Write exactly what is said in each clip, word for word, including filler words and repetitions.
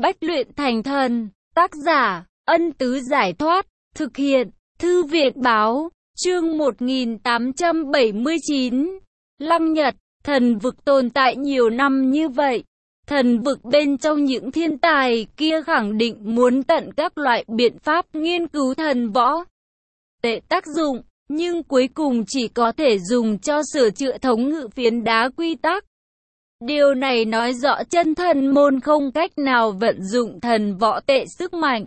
Bách luyện thành thần. Tác giả, Ân Tứ Giải Thoát. Thực hiện, Thư viện Báo. Chương một nghìn tám trăm bảy mươi chín. Lăng Nhật. Thần vực tồn tại nhiều năm như vậy. Thần vực bên trong những thiên tài kia khẳng định muốn tận các loại biện pháp nghiên cứu thần võ tệ tác dụng, nhưng cuối cùng chỉ có thể dùng cho sửa chữa thống ngự phiến đá quy tắc. Điều này nói rõ chân thần môn không cách nào vận dụng thần võ tệ sức mạnh.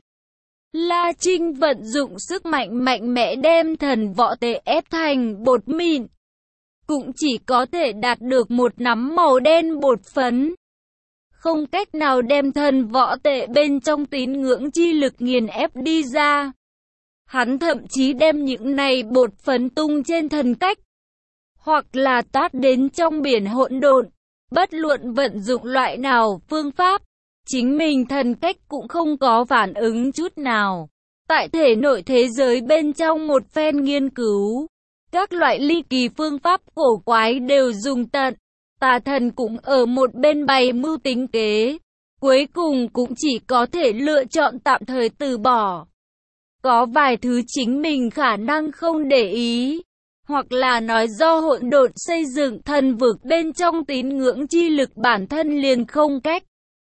La Trinh vận dụng sức mạnh mạnh mẽ đem thần võ tệ ép thành bột mịn, cũng chỉ có thể đạt được một nắm màu đen bột phấn. Không cách nào đem thần võ tệ bên trong tín ngưỡng chi lực nghiền ép đi ra. Hắn thậm chí đem những này bột phấn tung trên thần cách, hoặc là tát đến trong biển hỗn độn. Bất luận vận dụng loại nào phương pháp, chính mình thần cách cũng không có phản ứng chút nào. Tại thể nội thế giới bên trong một phen nghiên cứu, các loại ly kỳ phương pháp cổ quái đều dùng tận. Tà thần cũng ở một bên bày mưu tính kế, cuối cùng cũng chỉ có thể lựa chọn tạm thời từ bỏ. Có vài thứ chính mình khả năng không để ý, hoặc là nói do hỗn độn xây dựng thần vực bên trong tín ngưỡng chi lực bản thân liền không cách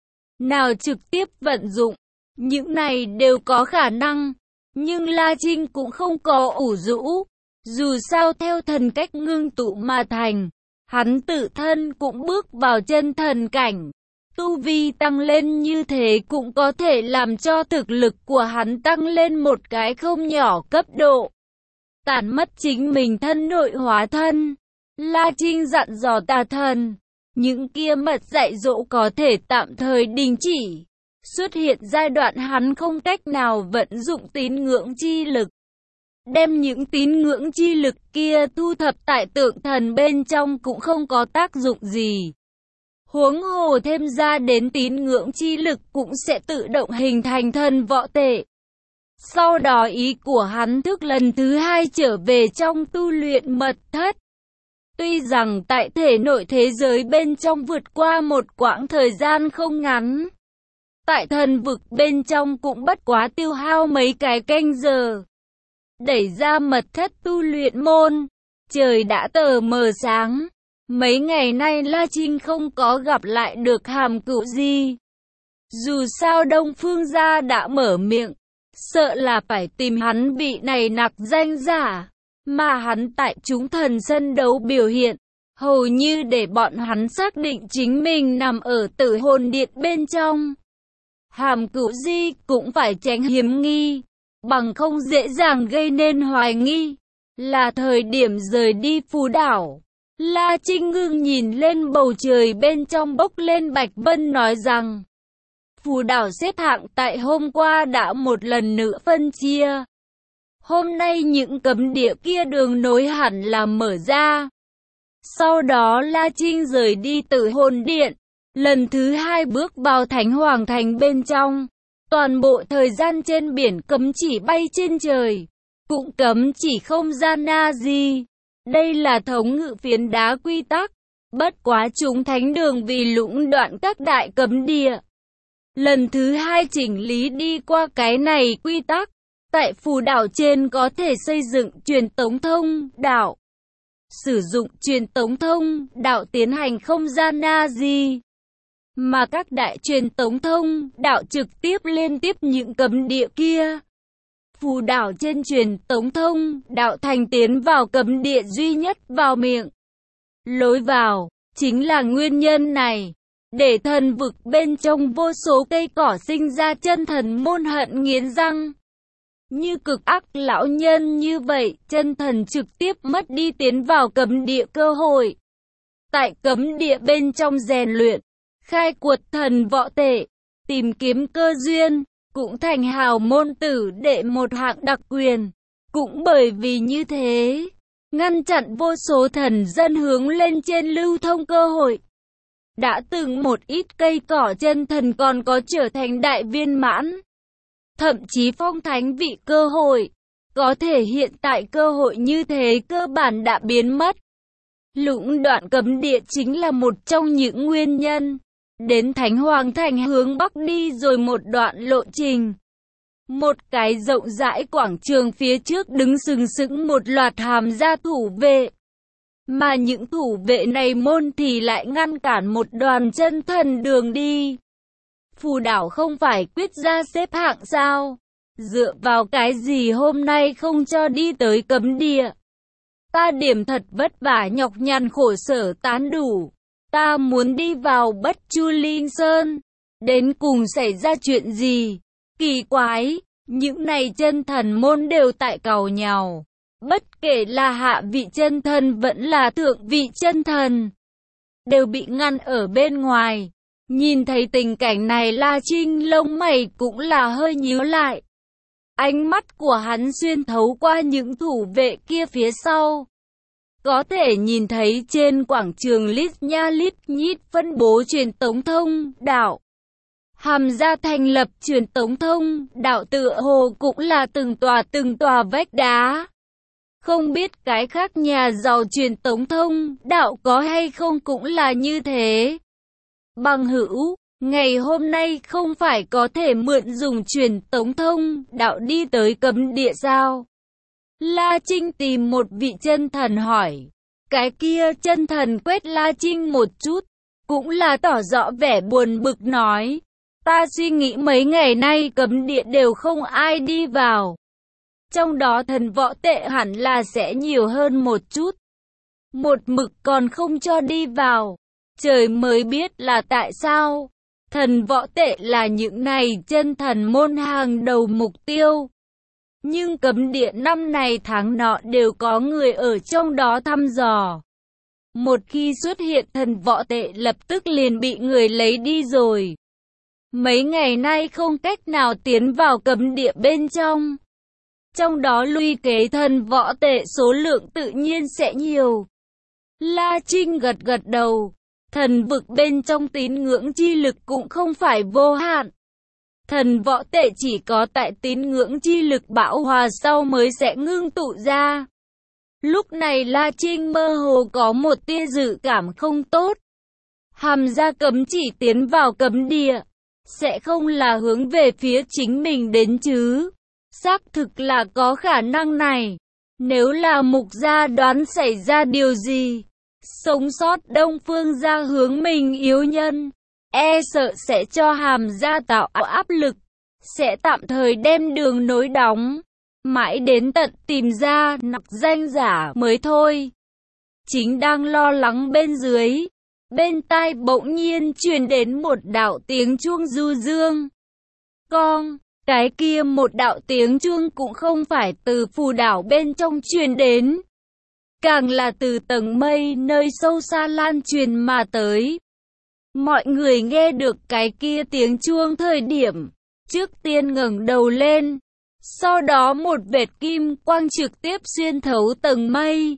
nào trực tiếp vận dụng. Những này đều có khả năng, nhưng La Trinh cũng không có ủ rũ. Dù sao theo thần cách ngưng tụ mà thành, hắn tự thân cũng bước vào chân thần cảnh. Tu vi tăng lên như thế cũng có thể làm cho thực lực của hắn tăng lên một cái không nhỏ cấp độ. Tản mất chính mình thân nội hóa thân. La Trinh dặn dò tà thần, những kia mật dạy dỗ có thể tạm thời đình chỉ. Xuất hiện giai đoạn hắn không cách nào vận dụng tín ngưỡng chi lực. Đem những tín ngưỡng chi lực kia thu thập tại tượng thần bên trong cũng không có tác dụng gì. Huống hồ thêm ra đến tín ngưỡng chi lực cũng sẽ tự động hình thành thần võ tệ. Sau đó ý của hắn thức lần thứ hai trở về trong tu luyện mật thất. Tuy rằng tại thể nội thế giới bên trong vượt qua một quãng thời gian không ngắn, tại thần vực bên trong cũng bất quá tiêu hao mấy cái canh giờ. Đẩy ra mật thất tu luyện môn, trời đã tờ mờ sáng. Mấy ngày nay La Trinh không có gặp lại được Hàm Cửu Di. Dù sao Đông Phương gia đã mở miệng, sợ là phải tìm hắn vị này nặc danh giả, mà hắn tại chúng thần sân đấu biểu hiện, hầu như để bọn hắn xác định chính mình nằm ở Tử Hồn Điện bên trong. Hàm Cửu Di cũng phải tránh hiểm nghi, bằng không dễ dàng gây nên hoài nghi. Là thời điểm rời đi Phù Đảo. La Trinh ngưng nhìn lên bầu trời bên trong bốc lên bạch vân nói rằng, Phù Đảo xếp hạng tại hôm qua đã một lần nữa phân chia. Hôm nay những cấm địa kia đường nối hẳn là mở ra. Sau đó La Trinh rời đi Tử Hồn Điện, lần thứ hai bước vào Thánh Hoàng Thành bên trong. Toàn bộ thời gian trên biển cấm chỉ bay trên trời, cũng cấm chỉ không gian na di. Đây là thống ngự phiến đá quy tắc. Bất quá chúng thánh đường vì lũng đoạn các đại cấm địa, lần thứ hai chỉnh lý đi qua cái này quy tắc. Tại Phù Đảo trên có thể xây dựng truyền tống thông đạo, sử dụng truyền tống thông đạo tiến hành không gian na di, mà các đại truyền tống thông đạo trực tiếp liên tiếp những cấm địa kia. Phù Đảo trên truyền tống thông đạo thành tiến vào cấm địa duy nhất vào miệng lối vào. Chính là nguyên nhân này, để thần vực bên trong vô số cây cỏ sinh ra chân thần môn hận nghiến răng. Như cực ác lão nhân như vậy, chân thần trực tiếp mất đi tiến vào cấm địa cơ hội. Tại cấm địa bên trong rèn luyện, khai quật thần võ tệ, tìm kiếm cơ duyên, cũng thành hào môn tử đệ một hạng đặc quyền. Cũng bởi vì như thế, ngăn chặn vô số thần dân hướng lên trên lưu thông cơ hội. Đã từng một ít cây cỏ chân thần còn có trở thành đại viên mãn, thậm chí phong thánh vị cơ hội. Có thể hiện tại cơ hội như thế cơ bản đã biến mất. Lũng đoạn cấm địa chính là một trong những nguyên nhân. đến Thánh Hoàng Thành hướng Bắc đi rồi một đoạn lộ trình. Một cái rộng rãi quảng trường phía trước đứng sừng sững một loạt hàm gia thủ vệ. Mà những thủ vệ này môn thì lại ngăn cản một đoàn chân thần đường đi. Phù đảo không phải quyết ra xếp hạng sao? Dựa vào cái gì hôm nay không cho đi tới cấm địa? Ta điểm thật vất vả nhọc nhằn khổ sở tán đủ. Ta muốn đi vào Bất Chu Linh Sơn. Đến cùng xảy ra chuyện gì? Kỳ quái, những này chân thần môn đều tại càu nhàu. Bất kể là hạ vị chân thần vẫn là thượng vị chân thần, đều bị ngăn ở bên ngoài. Nhìn thấy tình cảnh này La Trinh lông mày cũng là hơi nhíu lại. Ánh mắt của hắn xuyên thấu qua những thủ vệ kia phía sau. Có thể nhìn thấy trên quảng trường lít nha lít nhít phân bố truyền tống thông đạo. Hàm gia thành lập truyền tống thông đạo tựa hồ cũng là từng tòa từng tòa vách đá. Không biết cái khác nhà giàu truyền tống thông đạo có hay không cũng là như thế. Bằng hữu, ngày hôm nay không phải có thể mượn dùng truyền tống thông đạo đi tới cấm địa sao? La Trinh tìm một vị chân thần hỏi. Cái kia chân thần quét La Trinh một chút, cũng là tỏ rõ vẻ buồn bực nói. Ta suy nghĩ mấy ngày nay cấm địa đều không ai đi vào. Trong đó thần võ tệ hẳn là sẽ nhiều hơn một chút. Một mực còn không cho đi vào. Trời mới biết là tại sao. Thần võ tệ là những này chân thần môn hàng đầu mục tiêu. Nhưng cấm địa năm này tháng nọ đều có người ở trong đó thăm dò. Một khi xuất hiện thần võ tệ lập tức liền bị người lấy đi rồi. Mấy ngày nay không cách nào tiến vào cấm địa bên trong. Trong đó luy kế thần võ tệ số lượng tự nhiên sẽ nhiều. La Trinh gật gật đầu. Thần vực bên trong tín ngưỡng chi lực cũng không phải vô hạn. Thần võ tệ chỉ có tại tín ngưỡng chi lực bão hòa sau mới sẽ ngưng tụ ra. Lúc này La Trinh mơ hồ có một tia dự cảm không tốt. Hàm gia cấm chỉ tiến vào cấm địa, sẽ không là hướng về phía chính mình đến chứ. Xác thực là có khả năng này. Nếu là Mục gia đoán xảy ra điều gì, sống sót Đông Phương gia hướng mình yếu nhân, e sợ sẽ cho Hàm gia tạo áp lực, sẽ tạm thời đem đường nối đóng, mãi đến tận tìm ra nặc danh giả mới thôi. Chính đang lo lắng bên dưới, bên tai bỗng nhiên truyền đến một đạo tiếng chuông du dương. Con, cái kia một đạo tiếng chuông cũng không phải từ phù đảo bên trong truyền đến, càng là từ tầng mây nơi sâu xa lan truyền mà tới. Mọi người nghe được cái kia tiếng chuông thời điểm, trước tiên ngẩng đầu lên, sau đó một vệt kim quang trực tiếp xuyên thấu tầng mây,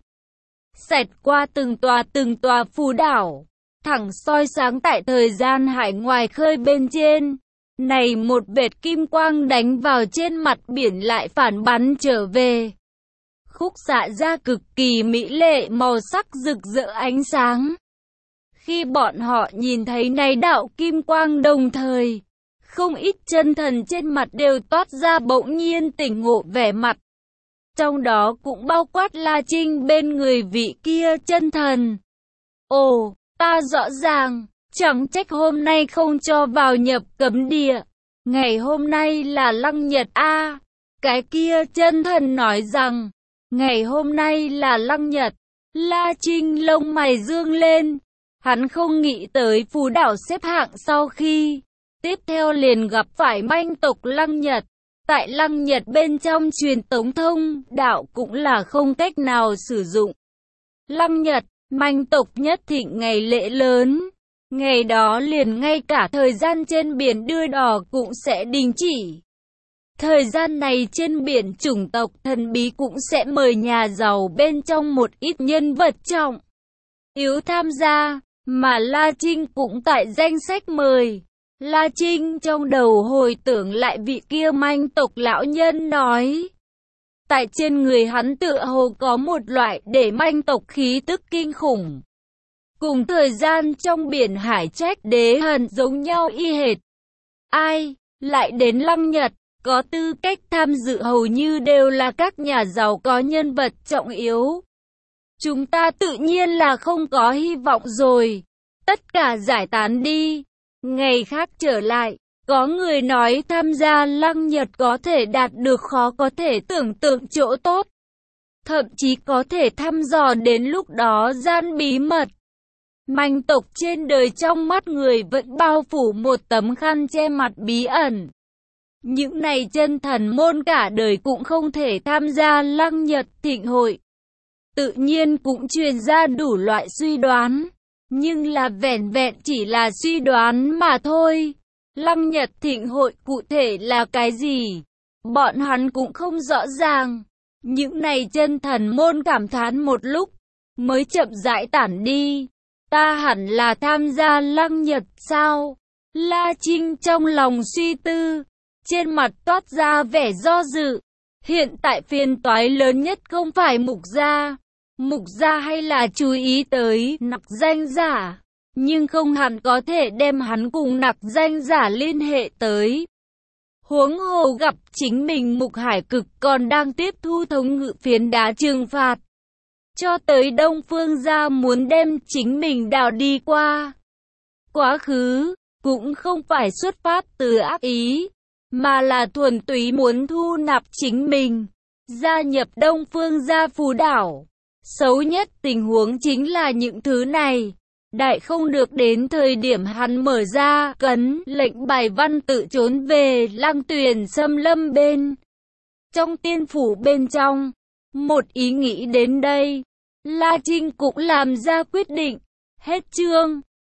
xẹt qua từng tòa từng tòa phù đảo, thẳng soi sáng tại thời gian hải ngoài khơi bên trên. Này một vệt kim quang đánh vào trên mặt biển lại phản bắn trở về, khúc xạ ra cực kỳ mỹ lệ màu sắc rực rỡ ánh sáng. Khi bọn họ nhìn thấy này đạo kim quang đồng thời, không ít chân thần trên mặt đều toát ra bỗng nhiên tỉnh ngộ vẻ mặt. Trong đó cũng bao quát La Trinh bên người vị kia chân thần. Ồ, ta rõ ràng, chẳng trách hôm nay không cho vào nhập cấm địa. Ngày hôm nay là Lăng Nhật a. Cái kia chân thần nói rằng, ngày hôm nay là Lăng Nhật. La Trinh lông mày dương lên. Hắn không nghĩ tới phù đảo xếp hạng sau khi tiếp theo liền gặp phải manh tộc Lăng Nhật. Tại Lăng Nhật bên trong truyền tống thông đạo cũng là không cách nào sử dụng. Lăng Nhật, manh tộc nhất thịnh ngày lễ lớn. Ngày đó liền ngay cả thời gian trên biển đưa đò cũng sẽ đình chỉ. Thời gian này trên biển chủng tộc thần bí cũng sẽ mời nhà giàu bên trong một ít nhân vật trọng yếu tham gia, mà La Trinh cũng tại danh sách mời. La Trinh trong đầu hồi tưởng lại vị kia manh tộc lão nhân nói. Tại trên người hắn tựa hồ có một loại để manh tộc khí tức kinh khủng. cùng thời gian trong biển hải trách đế hận giống nhau y hệt. Ai lại đến Lăng Nhật, có tư cách tham dự hầu như đều là các nhà giàu có nhân vật trọng yếu. Chúng ta tự nhiên là không có hy vọng rồi. Tất cả giải tán đi. Ngày khác trở lại, có người nói tham gia Lăng Nhật có thể đạt được khó có thể tưởng tượng chỗ tốt. Thậm chí có thể thăm dò đến lúc đó gian bí mật. Manh tộc trên đời trong mắt người vẫn bao phủ một tấm khăn che mặt bí ẩn. Những này chân thần môn cả đời cũng không thể tham gia Lăng Nhật thịnh hội. Tự nhiên cũng truyền ra đủ loại suy đoán. Nhưng là vẻn vẹn chỉ là suy đoán mà thôi. Lăng Nhật thịnh hội cụ thể là cái gì? Bọn hắn cũng không rõ ràng. Những này chân thần môn cảm thán một lúc, mới chậm rãi tản đi. Ta hẳn là tham gia Lăng Nhật sao? La Trinh trong lòng suy tư, trên mặt toát ra vẻ do dự. Hiện tại phiền toái lớn nhất không phải Mục Gia. Mục Gia hay là chú ý tới nặc danh giả, nhưng không hẳn có thể đem hắn cùng nặc danh giả liên hệ tới. Huống hồ gặp chính mình Mục Hải Cực còn đang tiếp thu thống ngự phiến đá trừng phạt. Cho tới Đông Phương Gia muốn đem chính mình đào đi qua. Quá khứ, cũng không phải xuất phát từ ác ý, mà là thuần túy muốn thu nạp chính mình, gia nhập Đông Phương Gia Phù Đảo. Xấu nhất tình huống chính là những thứ này. Đại không được đến thời điểm hắn mở ra cấn lệnh bài văn tự trốn về Lăng Tuyền xâm lâm bên. Trong tiên phủ bên trong, một ý nghĩ đến đây, La Trinh cũng làm ra quyết định. Hết chương.